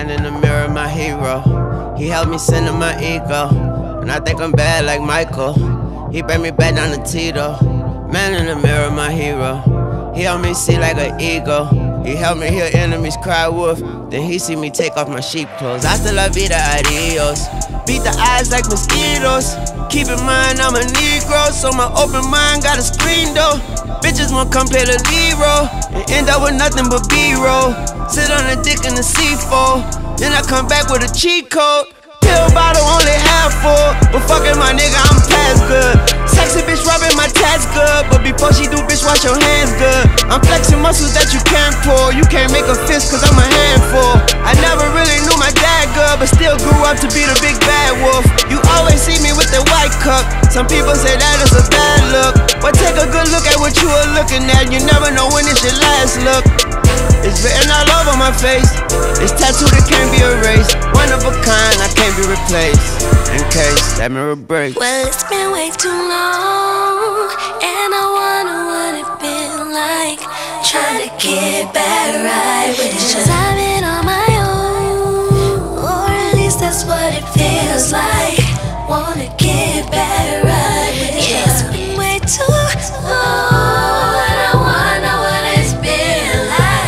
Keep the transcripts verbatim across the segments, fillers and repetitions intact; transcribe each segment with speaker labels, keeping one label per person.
Speaker 1: Man in the mirror, my hero. He helped me center my ego. And I think I'm bad like Michael. He bring me back down to Tito. Man in the mirror, my hero. He helped me see like an eagle. He helped me hear enemies cry wolf. Then he see me take off my sheep clothes. Hasta la vida, adios. Beat the eyes like mosquitoes. Keep in mind I'm a Negro, so my open mind got a screen door. Bitches won't come play the lead role and end up with nothing but B-roll. Sit on a dick in the C four, then I come back with a cheat code. Pill bottle only half full, but fucking my nigga, I'm past good. Sexy bitch rubbing my tats good, but before she do, bitch, wash your hands good. I'm flexing muscles that you can't pull. You can't make a fist cause I'm a handful. I never really knew my dad good, but still grew up to be the big bad wolf. You always see me with the white cup. Some people say that is a bad look, but take a good look at what you are looking at. You never know when it's your last look. It's written all over my face. It's tattooed, it can't be erased. One of a kind, I can't be replaced. In case that mirror breaks.
Speaker 2: Well, it's been way too long, and I wonder what it's been like trying to get back right with you. Cause I've been on my own, or at least that's what it feels like. Wanna get back right with you. It's been way too long, and I wonder what it's been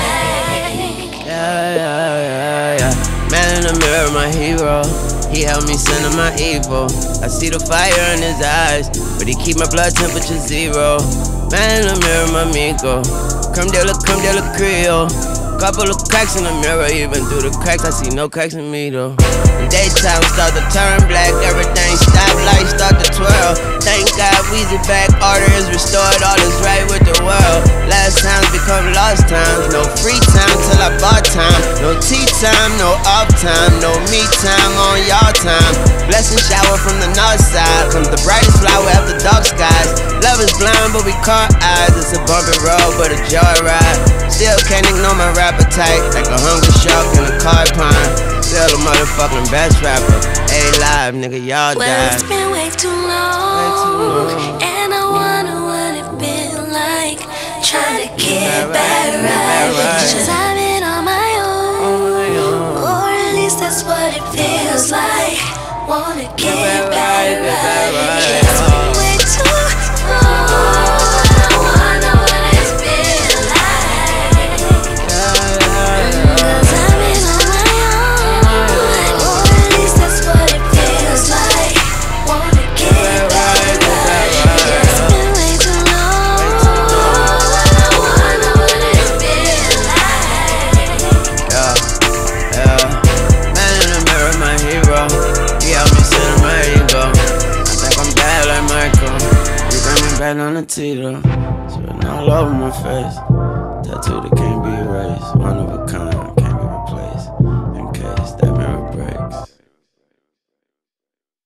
Speaker 2: like.
Speaker 1: Yeah, yeah, yeah, yeah. Man in the mirror, my hero. He helped me center my evil. I see the fire in his eyes, but he keep my blood temperature zero. Man in the mirror, my amigo. Come there, look, come there, look, Creole. Couple of cracks in the mirror, even through the cracks, I see no cracks in me though. The daytime start to turn black, everything stop, lights start to twirl. Thank God, Weezy back, order is restored, all is right with the world. Last times become lost times, no free time till I bought time. No tea time, no off time, no me time on y'all time. Blessing shower from the north side, comes the brightest flower after dark skies. Love is blind, but we caught eyes, it's a bumpy road, but a joyride. Still can't ignore my appetite, like a hungry shark in a car pine. Still a motherfucking best rapper. Hey, live, nigga, y'all died.
Speaker 2: Well, it's been way too long, way too long. And I wonder what it's been like trying to get back right. Cause I've been on my own, or at least that's what it feels like. Wanna get back right. It's been way too long.
Speaker 1: On the Tito, sweating all over my face. Tattoo that can't be erased. One